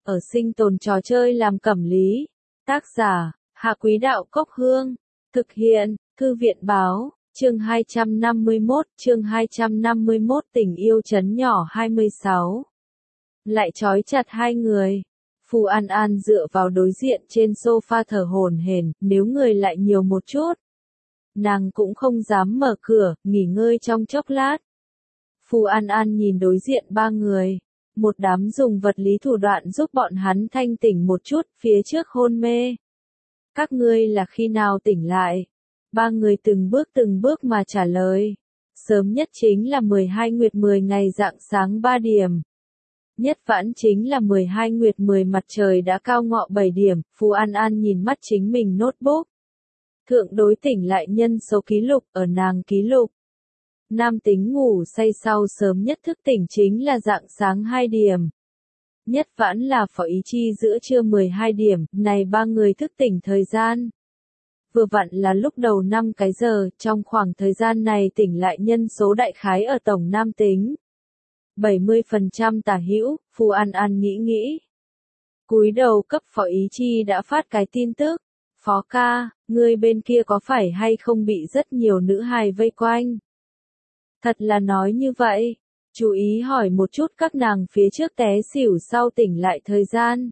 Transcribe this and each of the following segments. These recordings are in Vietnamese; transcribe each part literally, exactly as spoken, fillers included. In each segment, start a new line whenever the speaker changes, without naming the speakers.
ở sinh tồn trò chơi làm cẩm lý. Tác giả, Hạ Quý Đạo Cốc Hương. Thực hiện, Thư viện Báo, chương hai trăm năm mươi mốt, chương hai trăm năm mươi mốt tình yêu trấn nhỏ hai mươi sáu. Lại trói chặt hai người. Phù An An dựa vào đối diện trên sofa thở hổn hển, nếu người lại nhiều một chút. Nàng cũng không dám mở cửa, nghỉ ngơi trong chốc lát. Phù An An nhìn đối diện ba người. Một đám dùng vật lý thủ đoạn giúp bọn hắn thanh tỉnh một chút, phía trước hôn mê. Các ngươi là khi nào tỉnh lại? Ba người từng bước từng bước mà trả lời. Sớm nhất chính là mười hai nguyệt mười ngày rạng sáng ba điểm. Nhất vãn chính là mười hai nguyệt mười mặt trời đã cao ngọ bảy điểm. Phù An An nhìn mắt chính mình notebook. Thượng đối tỉnh lại nhân số ký lục ở nàng ký lục. Nam tính ngủ say sau sớm nhất thức tỉnh chính là rạng sáng hai điểm. Nhất vãn là phó ý chi giữa trưa mười hai điểm, này ba người thức tỉnh thời gian. Vừa vặn là lúc đầu năm cái giờ, trong khoảng thời gian này tỉnh lại nhân số đại khái ở tổng nam tính. bảy mươi phần trăm tả hữu, Phù An An nghĩ nghĩ. Cúi đầu cấp phó ý chi đã phát cái tin tức. Phó ca, ngươi bên kia có phải hay không bị rất nhiều nữ hài vây quanh? Thật là nói như vậy. Chú ý hỏi một chút các nàng phía trước té xỉu sau tỉnh lại thời gian.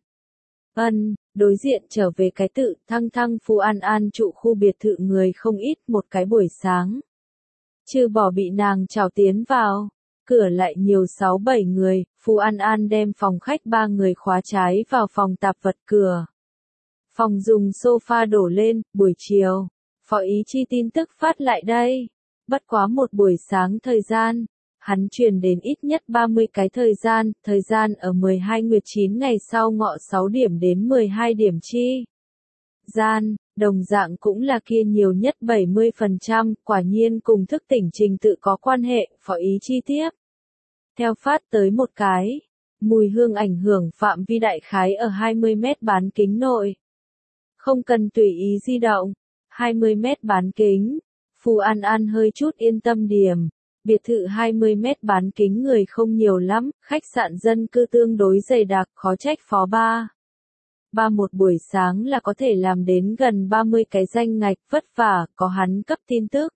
Ân, đối diện trở về cái tự thăng thăng Phù An An trụ khu biệt thự người không ít một cái buổi sáng. Trừ bỏ bị nàng chào tiến vào. Cửa lại nhiều sáu bảy người, Phù An An đem phòng khách ba người khóa trái vào phòng tạp vật cửa. Phòng dùng sofa đổ lên, buổi chiều. Phó ý chi tin tức phát lại đây. Bất quá một buổi sáng thời gian. Hắn truyền đến ít nhất ba mươi cái thời gian, thời gian ở mười hai nguyệt chín ngày sau ngọ sáu điểm đến mười hai điểm chi. Gian, đồng dạng cũng là kia nhiều nhất bảy mươi phần trăm, quả nhiên cùng thức tỉnh trình tự có quan hệ, phó ý chi tiếp. Theo phát tới một cái, mùi hương ảnh hưởng phạm vi đại khái ở hai mươi mét bán kính nội. Không cần tùy ý di động, hai mươi mét bán kính. Phù An An hơi chút yên tâm điểm. Biệt thự hai mươi mét bán kính người không nhiều lắm, khách sạn dân cư tương đối dày đặc, khó trách phó ba. Ba một buổi sáng là có thể làm đến gần ba mươi cái danh ngạch, vất vả, có hắn cấp tin tức.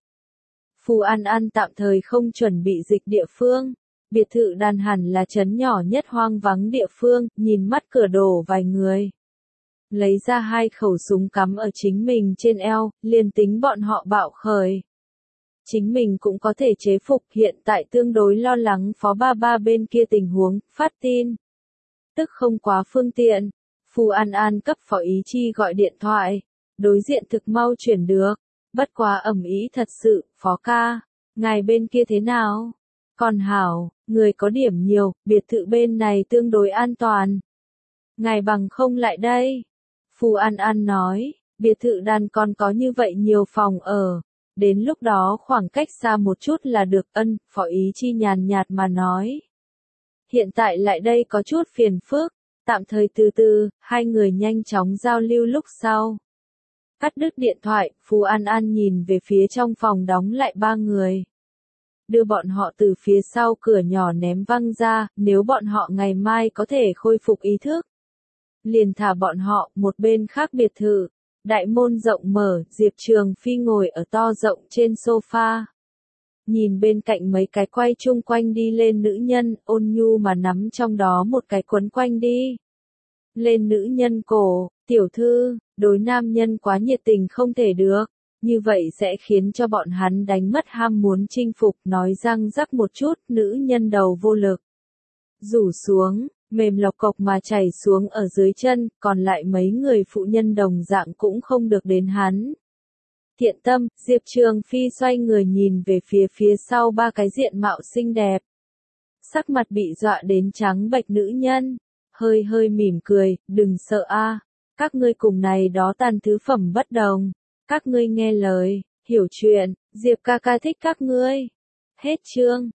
Phù An An tạm thời không chuẩn bị dịch địa phương. Biệt thự đàn hẳn là trấn nhỏ nhất hoang vắng địa phương, nhìn mắt cửa đổ vài người. Lấy ra hai khẩu súng cắm ở chính mình trên eo, liền tính bọn họ bạo khởi. Chính mình cũng có thể chế phục, hiện tại tương đối lo lắng phó ba ba bên kia tình huống, phát tin. Tức không quá phương tiện. Phù An An cấp phó ý chi gọi điện thoại. Đối diện thực mau chuyển được. Bất quá ẩm ý thật sự, phó ca. Ngài bên kia thế nào? Còn hảo, người có điểm nhiều, biệt thự bên này tương đối an toàn. Ngài bằng không lại đây. Phù An An nói, biệt thự đàn còn có như vậy nhiều phòng ở. Đến lúc đó khoảng cách xa một chút là được. Ân, phó ý chi nhàn nhạt mà nói. Hiện tại lại đây có chút phiền phức, tạm thời từ từ, hai người nhanh chóng giao lưu lúc sau. Cắt đứt điện thoại, Phù An An nhìn về phía trong phòng đóng lại ba người. Đưa bọn họ từ phía sau cửa nhỏ ném văng ra, nếu bọn họ ngày mai có thể khôi phục ý thức. Liền thả bọn họ, một bên khác biệt thự. Đại môn rộng mở, Diệp Trường Phi ngồi ở to rộng trên sofa. Nhìn bên cạnh mấy cái quay chung quanh đi lên nữ nhân, ôn nhu mà nắm trong đó một cái quấn quanh đi. Lên nữ nhân cổ, tiểu thư, đối nam nhân quá nhiệt tình không thể được. Như vậy sẽ khiến cho bọn hắn đánh mất ham muốn chinh phục, nói răng rắc một chút, nữ nhân đầu vô lực. Rủ xuống. Mềm lọc cộc mà chảy xuống ở dưới chân, còn lại mấy người phụ nhân đồng dạng cũng không được đến hắn. Thiện tâm, Diệp Trường Phi xoay người nhìn về phía phía sau ba cái diện mạo xinh đẹp. Sắc mặt bị dọa đến trắng bệch nữ nhân, hơi hơi mỉm cười, đừng sợ a, các ngươi cùng này đó tàn thứ phẩm bất đồng, các ngươi nghe lời, hiểu chuyện, Diệp ca ca thích các ngươi. Hết chương.